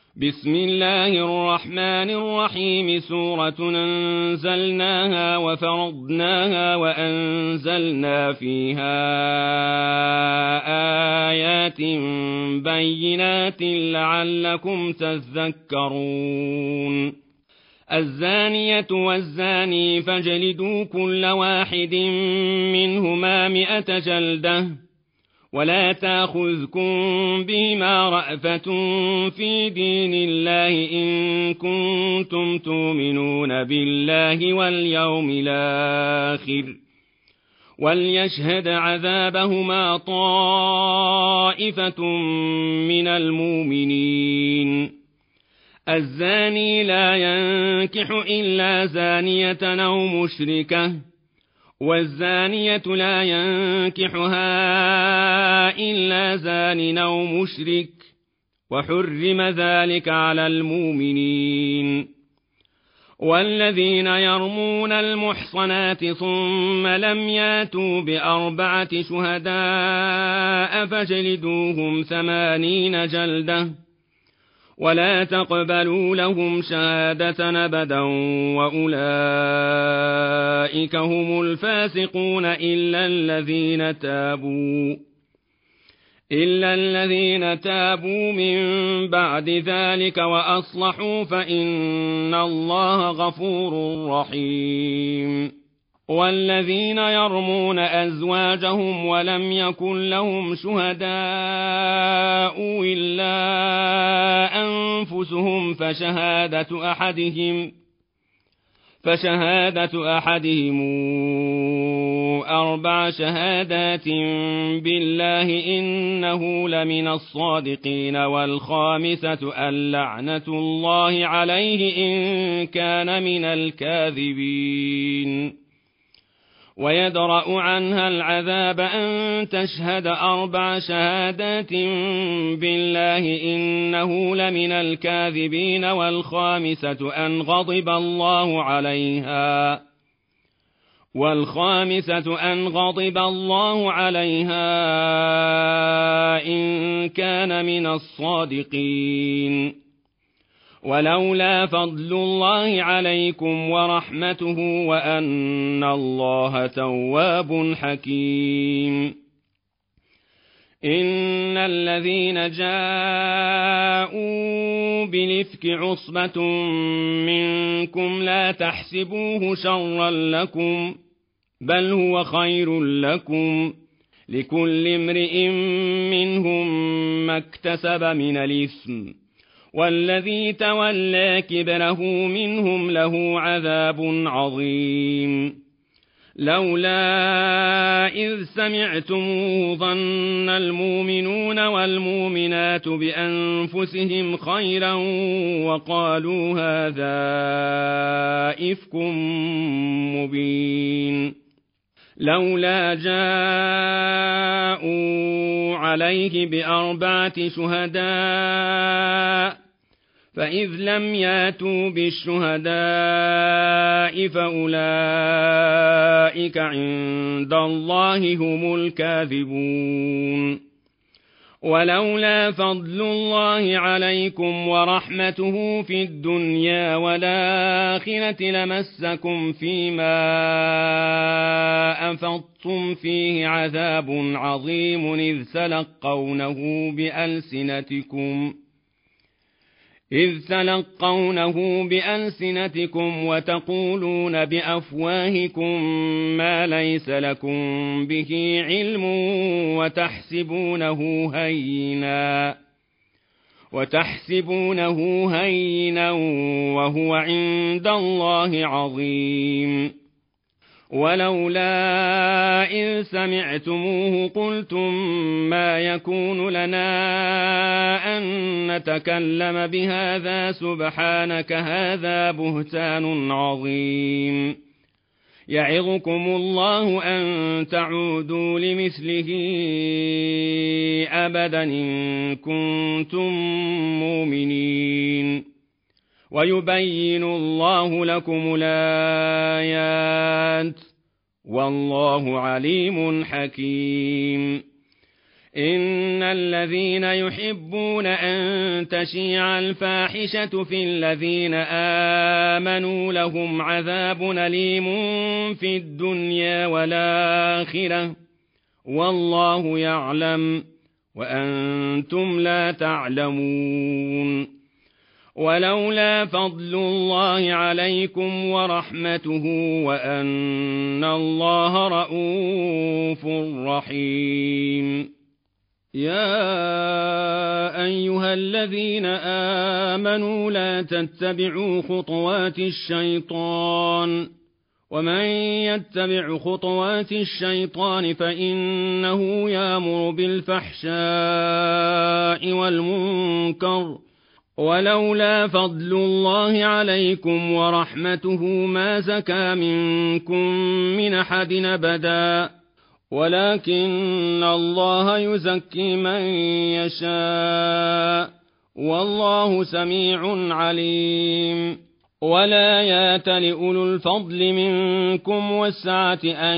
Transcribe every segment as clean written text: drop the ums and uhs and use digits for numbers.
بسم الله الرحمن الرحيم. سورة أنزلناها وفرضناها وأنزلنا فيها آيات بينات لعلكم تذكرون. الزانية والزاني فاجلدوا كل واحد منهما 100 جلدة، ولا تأخذكم بهما رأفة في دين الله إن كنتم تؤمنون بالله واليوم الآخر، وليشهد عذابهما طائفة من المؤمنين. الزاني لا ينكح إلا زانية أو مشركة، والزانية لا ينكحها إلا زان أو مشرك، وحرم ذلك على المؤمنين. والذين يرمون المحصنات ثم لم ياتوا ب4 شهداء فاجلدوهم 80 جلدة، ولا تقبلوا لهم شهادة أبدا، وأولئك هم الفاسقون إلا الذين تابوا من بعد ذلك وأصلحوا فإن الله غفور رحيم. والذين يرمون أزواجهم ولم يكن لهم شهداء إلا أنفسهم فشهادة أحدهم 4 شهادات بالله إنه لمن الصادقين، والخامسة اللعنة الله عليه إن كان من الكاذبين. ويدرأ عنها العذاب أن تشهد 4 شهادات بالله إنه لمن الكاذبين، والخامسة أن غضب الله عليها إن كان من الصادقين. ولولا فضل الله عليكم ورحمته وأن الله تواب حكيم. إن الذين جاءوا بالإفك عصبة منكم لا تحسبوه شرا لكم، بل هو خير لكم، لكل امرئ منهم ما اكتسب من الإثم، والذي تولى كبره منهم له عذاب عظيم. لولا إذ سمعتموه ظن المؤمنون والمؤمنات بأنفسهم خيرا وقالوا هذا إفك مبين. لولا جاءوا عليه ب4 شهداء، فإذ لم ياتوا بالشهداء فأولئك عند الله هم الكاذبون. ولولا فضل الله عليكم ورحمته في الدنيا والآخرة لمسكم فيما أفضتم فيه عذاب عظيم إذ تلقونه بألسنتكم وتقولون بأفواهكم ما ليس لكم به علم وتحسبونه هينا وهو عند الله عظيم. ولولا إذ سمعتموه قلتم ما يكون لنا أن نتكلم بهذا سبحانك هذا بهتان عظيم. يعظكم الله أن تعودوا لمثله أبدا إن كنتم مؤمنين. ويبين الله لكم الآيات والله عليم حكيم. إن الذين يحبون أن تشيع الفاحشة في الذين آمنوا لهم عذاب أليم في الدنيا والآخرة والله يعلم وأنتم لا تعلمون. ولولا فضل الله عليكم ورحمته وأن الله رءوف رحيم. يا أيها الذين آمنوا لا تتبعوا خطوات الشيطان ومن يتبع خطوات الشيطان فإنه يأمر بالفحشاء والمنكر ولولا فضل الله عليكم ورحمته ما زكى منكم من أحد أبدا ولكن الله يزكي من يشاء والله سميع عليم. ولا يات لأولو الفضل منكم والسعة أن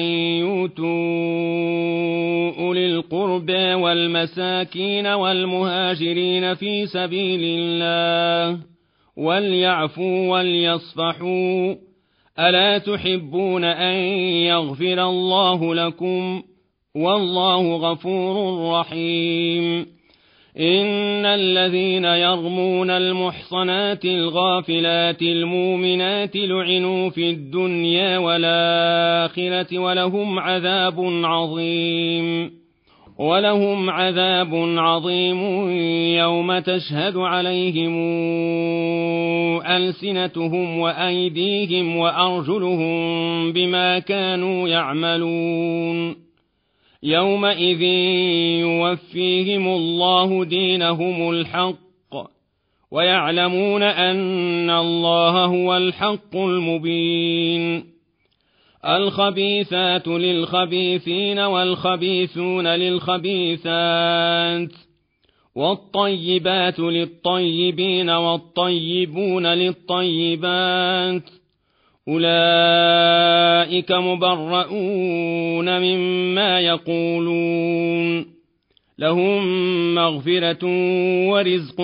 يؤتوا أولي القربى والمساكين والمهاجرين في سبيل الله وليعفوا وليصفحوا ألا تحبون أن يغفر الله لكم والله غفور رحيم. إن الذين يرمون المحصنات الغافلات المؤمنات لعنوا في الدنيا والآخرة ولهم عذاب عظيم يوم تشهد عليهم ألسنتهم وأيديهم وأرجلهم بما كانوا يعملون. يومئذ يوفيهم الله دينهم الحق ويعلمون أن الله هو الحق المبين. الخبيثات للخبيثين والخبيثون للخبيثات والطيبات للطيبين والطيبون للطيبات أولئك مبرؤون مما يقولون لهم مغفرة ورزق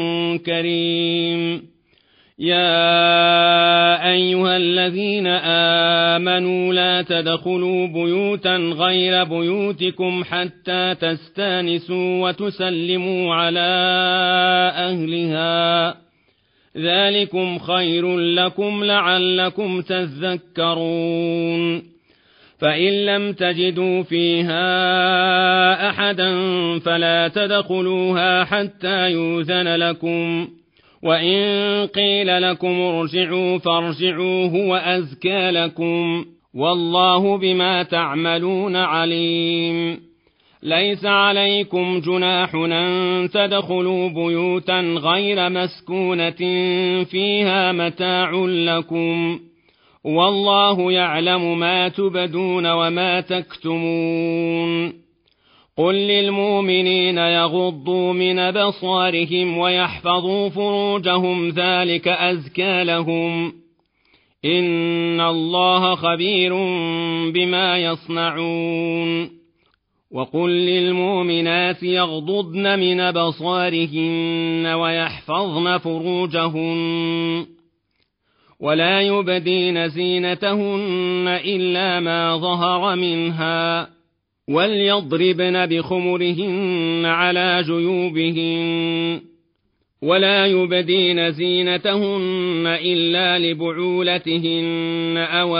كريم. يا أيها الذين آمنوا لا تدخلوا بيوتا غير بيوتكم حتى تستانسوا وتسلموا على أهلها ذلكم خير لكم لعلكم تذكرون. فإن لم تجدوا فيها أحدا فلا تدخلوها حتى يؤذن لكم وإن قيل لكم ارجعوا فارجعوا هو أزكى لكم والله بما تعملون عليم. ليس عليكم جناح أن تدخلوا بيوتا غير مسكونة فيها متاع لكم والله يعلم ما تبدون وما تكتمون. قل للمؤمنين يغضوا من أبصارهم ويحفظوا فروجهم ذلك أزكى لهم إن الله خبير بما يصنعون. وقل للمؤمنات يغضضن من أبصارهن ويحفظن فروجهن ولا يبدين زينتهن إلا ما ظهر منها وليضربن بخمرهن على جيوبهن ولا يبدين زينتهن إلا لبعولتهن أو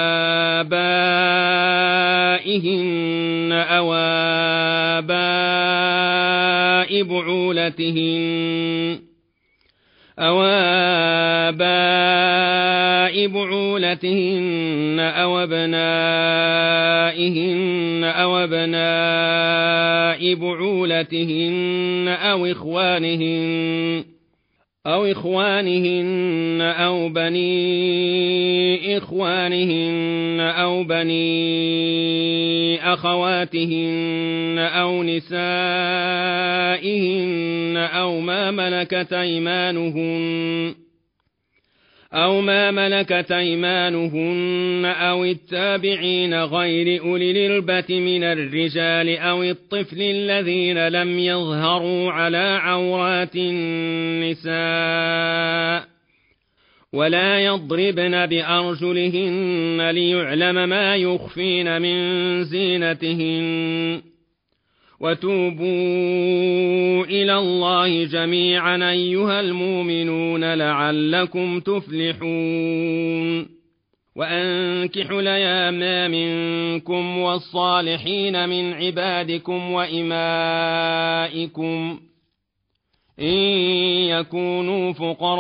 آبائهن أو آباء بعولتهن أو أبنائهن أو أبناء بعولتهن أو إخوانهن أو بني إخوانهن أو بني أخواتهن أو نسائهن أو ما ملكت أيمانهن أو ما ملكت أيمانهن أو التابعين غير أولي الإربة من الرجال أو الطفل الذين لم يظهروا على عورات النساء ولا يضربن بأرجلهن ليعلم ما يخفين من زينتهن وتوبوا إلى الله جميعا أيها المؤمنون لعلكم تفلحون وأنكحوا الأيام منكم والصالحين من عبادكم وإمائكم إن يكونوا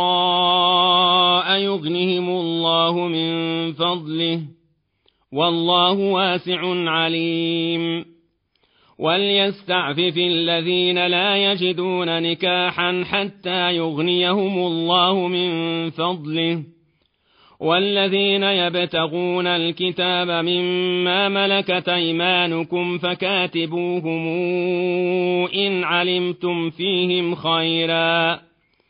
فقراء يغنهم الله من فضله والله واسع عليم وليستعفف الذين لا يجدون نكاحا حتى يغنيهم الله من فضله والذين يبتغون الكتاب مما ملكت أيمانكم فكاتبوهم إن علمتم فيهم خيرا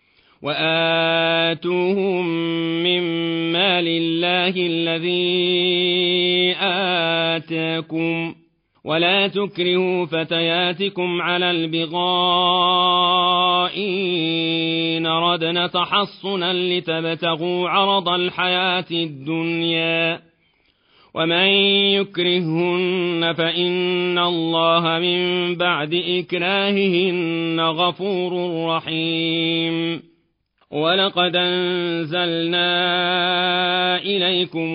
وآتوهم من مال الله الذي آتاكم ولا تكرهوا فتياتكم على البغاء إن أردنا تحصنا لتبتغوا عرض الحياة الدنيا ومن يكرههن فإن الله من بعد إكراههن غفور رحيم ولقد أنزلنا إليكم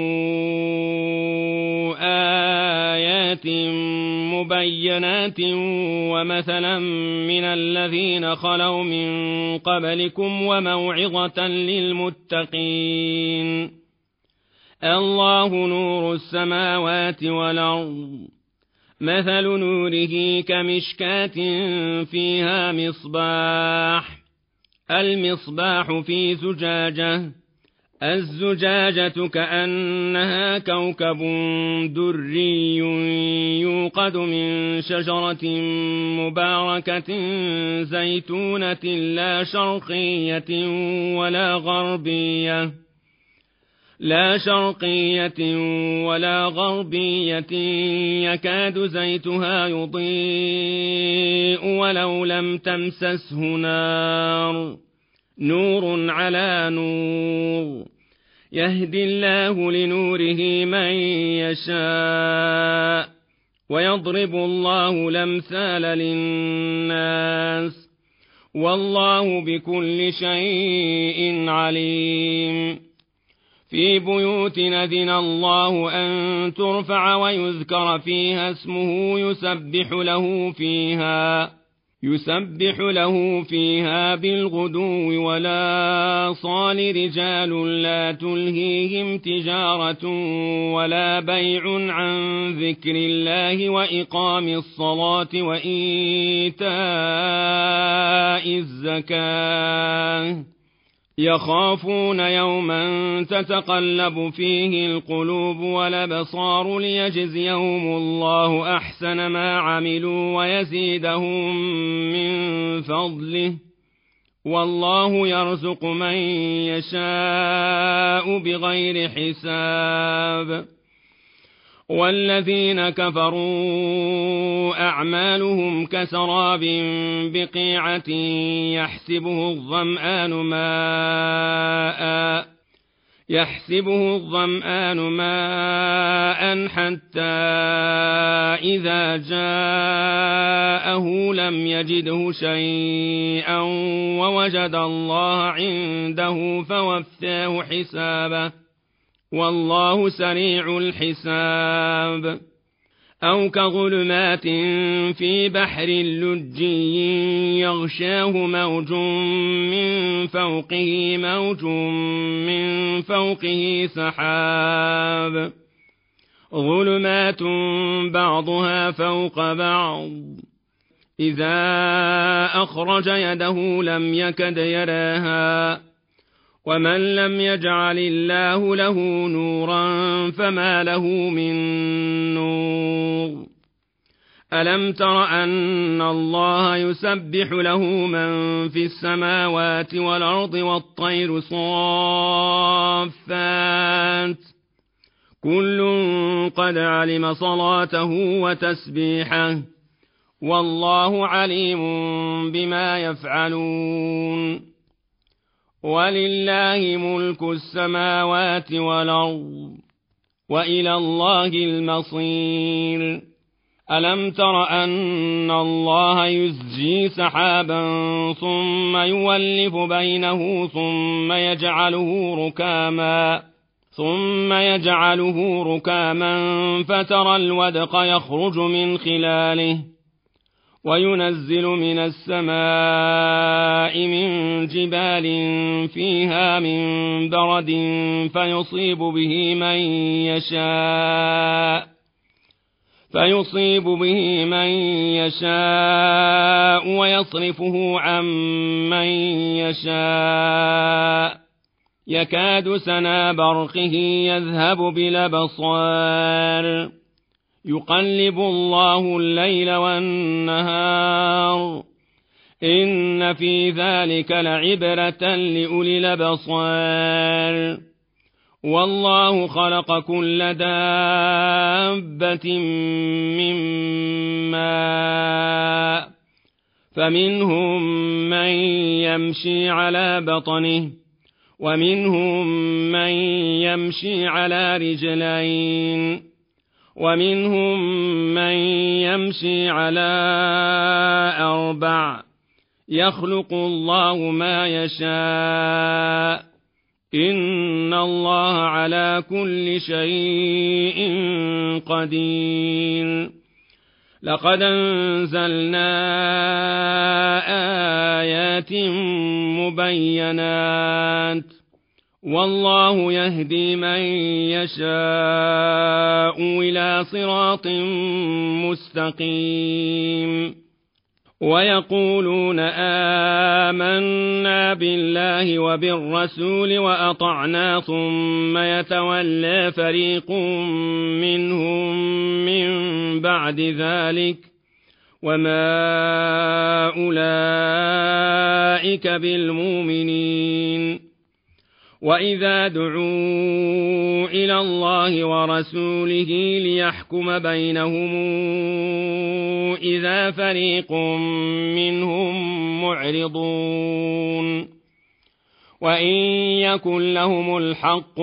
آيات مبينات ومثلا من الذين خلوا من قبلكم وموعظة للمتقين الله نور السماوات والأرض مثل نوره كمشكاة فيها مصباح المصباح في زجاجة الزجاجة كأنها كوكب دري يوقد من شجرة مباركة زيتونة لا شرقية ولا غربية يكاد زيتها يضيء ولو لم تمسسه نار نور على نور يهدي الله لنوره من يشاء ويضرب الله الأمثال للناس والله بكل شيء عليم في بيوت أذن الله أن ترفع ويذكر فيها اسمه يسبح له فيها بالغدو ولا صال رجال لا تلهيهم تجارة ولا بيع عن ذكر الله وإقام الصلاة وإيتاء الزكاة يخافون يوما تتقلب فيه القلوب والأبصار ليجزيهم الله أحسن ما عملوا ويزيدهم من فضله والله يرزق من يشاء بغير حساب والذين كفروا أعمالهم كسراب بقيعة يحسبه الظمآن ماء حتى إذا جاءه لم يجده شيئا ووجد الله عنده فوفاه حسابه والله سريع الحساب أو كظلمات في بحر لجي يغشاه موج من فوقه سحاب ظلمات بعضها فوق بعض إذا أخرج يده لم يكد يراها ومن لم يجعل الله له نورا فما له من نور ألم تر أن الله يسبح له من في السماوات والأرض والطير صافات كل قد علم صلاته وتسبيحه والله عليم بما يفعلون ولله ملك السماوات والأرض وإلى الله المصير ألم تر أن الله يزجي سحابا ثم يولف بينه ثم يجعله ركاما فترى الودق يخرج من خلاله وينزل من السماء من جبال فيها من برد فيصيب به من يشاء ويصرفه عن من يشاء يكاد سنا برقه يذهب بالأبصار يقلب الله الليل والنهار إن في ذلك لعبرة لأولي الأبصار والله خلق كل دابة من ماء فمنهم من يمشي على بطنه ومنهم من يمشي على رجلين ومنهم من يمشي على 4 يخلق الله ما يشاء إن الله على كل شيء قدير لقد أنزلنا آيات مبينات والله يهدي من يشاء إلى صراط مستقيم ويقولون آمنا بالله وبالرسول وأطعنا ثم يتولى فريق منهم من بعد ذلك وما أولئك بالمؤمنين وإذا دعوا إلى الله ورسوله ليحكم بينهم إذا فريق منهم معرضون وإن يكن لهم الحق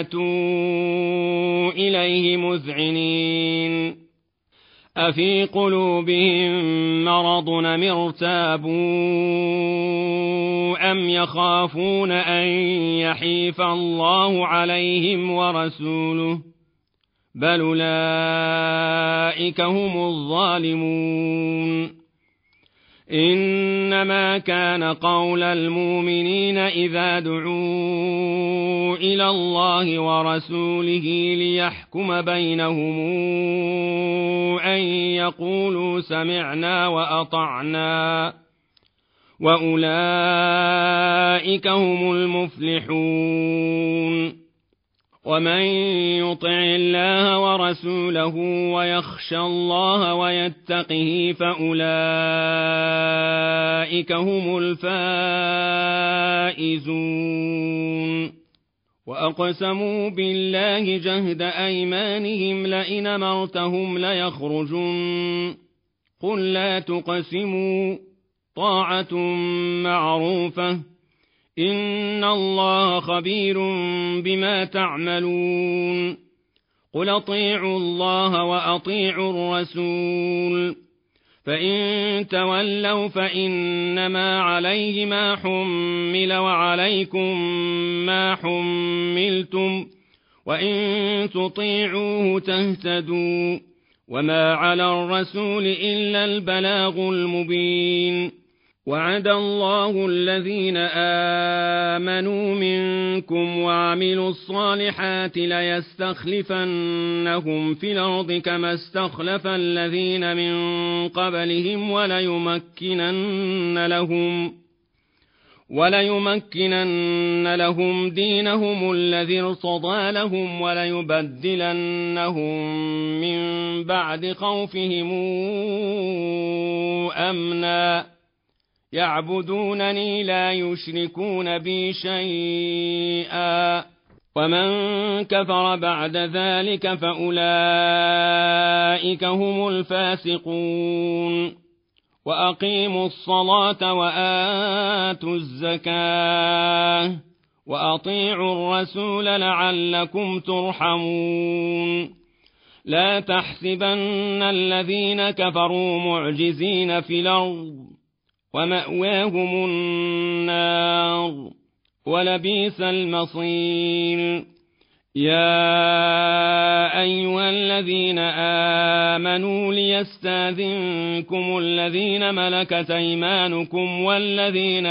ياتوا إليه مذعنين أفي قلوبهم مرض أم ارتابوا أم يخافون أن يحيف الله عليهم ورسوله بل أولئك هم الظالمون إنما كان قول المؤمنين إذا دعوا إلى الله ورسوله ليحكم بينهم أن يقولوا سمعنا وأطعنا وأولئك هم المفلحون ومن يطع الله ورسوله ويخشى الله ويتقه فأولئك هم الفائزون وأقسموا بالله جهد أيمانهم لئن أمرتهم ليخرجن قل لا تقسموا طاعة معروفة إن الله خبير بما تعملون قل أطيعوا الله وأطيعوا الرسول فإن تولوا فإنما عليه ما حمل وعليكم ما حملتم وإن تطيعوه تهتدوا وما على الرسول إلا البلاغ المبين وعد الله الذين آمنوا منكم وعملوا الصالحات ليستخلفنهم في الأرض كما استخلف الذين من قبلهم وليمكنن لهم دينهم الذي ارتضى لهم وليبدلنهم من بعد خوفهم أمنا يعبدونني لا يشركون بي شيئا ومن كفر بعد ذلك فأولئك هم الفاسقون وأقيموا الصلاة وآتوا الزكاة وأطيعوا الرسول لعلكم ترحمون لا تحسبن الذين كفروا معجزين في الأرض ومأواهم النار ولبئس المصير يا أيها الذين آمنوا ليستاذنكم الذين ملكت أيمانكم والذين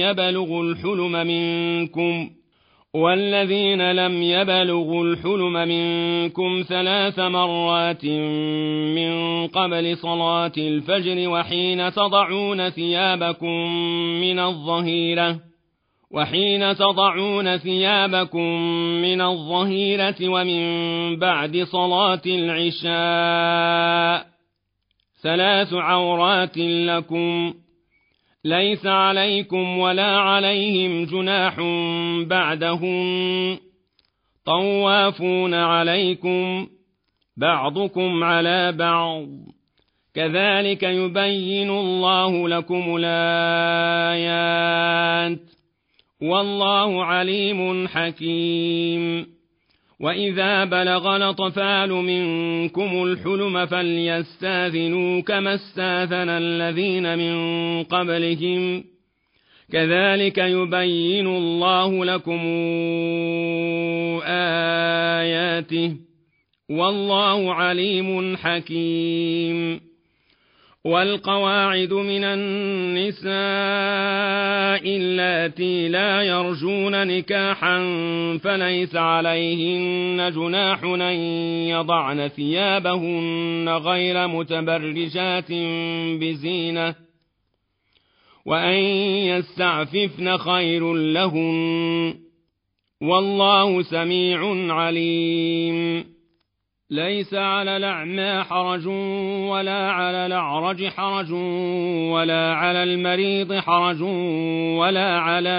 لم يبلغوا الحلم منكم 3 مرات من قبل صلاة الفجر وحين تضعون ثيابكم من الظهيرة ومن بعد صلاة العشاء 3 عورات لكم ليس عليكم ولا عليهم جناح بعدهن طوافون عليكم بعضكم على بعض كذلك يبين الله لكم الآيات والله عليم حكيم وإذا بلغ الأطفال منكم الحلم فليستاذنوا كما استاذن الذين من قبلهم كذلك يبين الله لكم آياته والله عليم حكيم والقواعد من النساء اللاتي لا يرجون نكاحا فليس عليهن جناح أن يضعن ثيابهن غير متبرجات بزينة وأن يستعففن خير لهن والله سميع عليم ليس على الأعمى حرج ولا على الأعرج حرج ولا على المريض حرج ولا على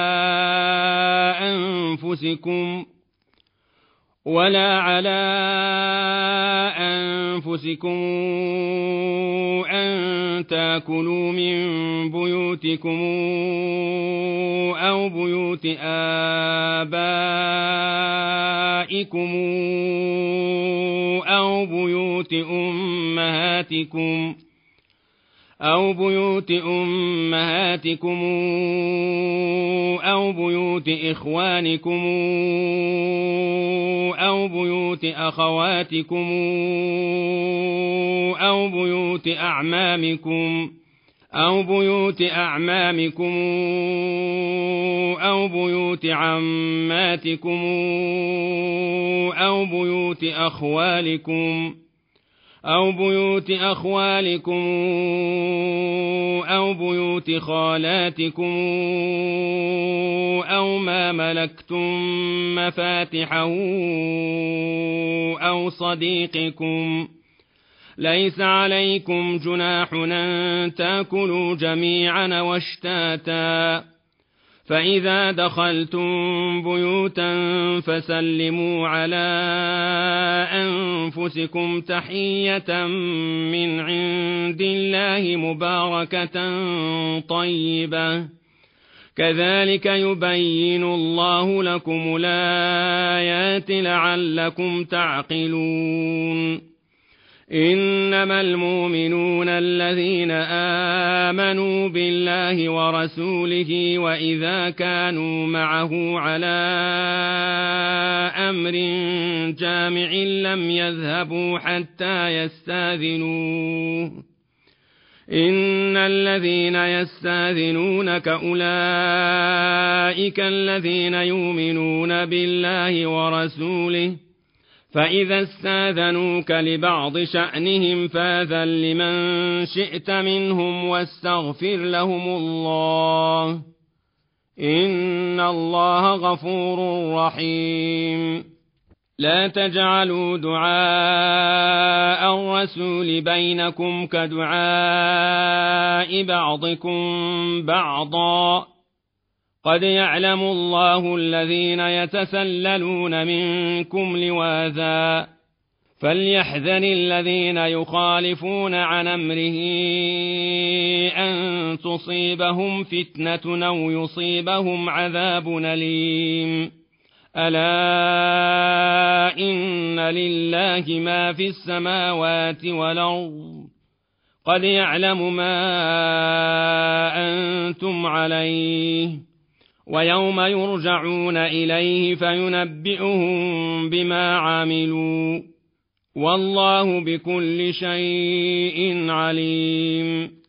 أنفسكم أن تأكلوا من بيوتكم أو بيوت آبائكم أو بيوت أمهاتكم أو بيوت إخوانكم أو بيوت أخواتكم أو بيوت أعمامكم أو بيوت عماتكم أو بيوت أخوالكم أو بيوت خالاتكم أو ما ملكتم مفاتحه أو صديقكم ليس عليكم جناح أن تأكلوا جميعا واشتاتا فإذا دخلتم بيوتا فسلموا على أنفسكم تحية من عند الله مباركة طيبة كذلك يبين الله لكم الآيات لعلكم تعقلون إنما المؤمنون الذين آمنوا بالله ورسوله وإذا كانوا معه على أمر جامع لم يذهبوا حتى يستاذنوه إن الذين يستاذنونك أولئك الذين يؤمنون بالله ورسوله فإذا استاذنوك لبعض شأنهم فاذن لمن شئت منهم واستغفر لهم الله إن الله غفور رحيم. لا تجعلوا دعاء الرسول بينكم كدعاء بعضكم بعضا، قد يعلم الله الذين يتسللون منكم لواذا، فليحذر الذين يخالفون عن أمره أن تصيبهم فتنة أو يصيبهم عذاب أليم. ألا إن لله ما في السماوات والأرض، قد يعلم ما أنتم عليه، ويوم يرجعون إليه فينبئهم بما عملوا، والله بكل شيء عليم.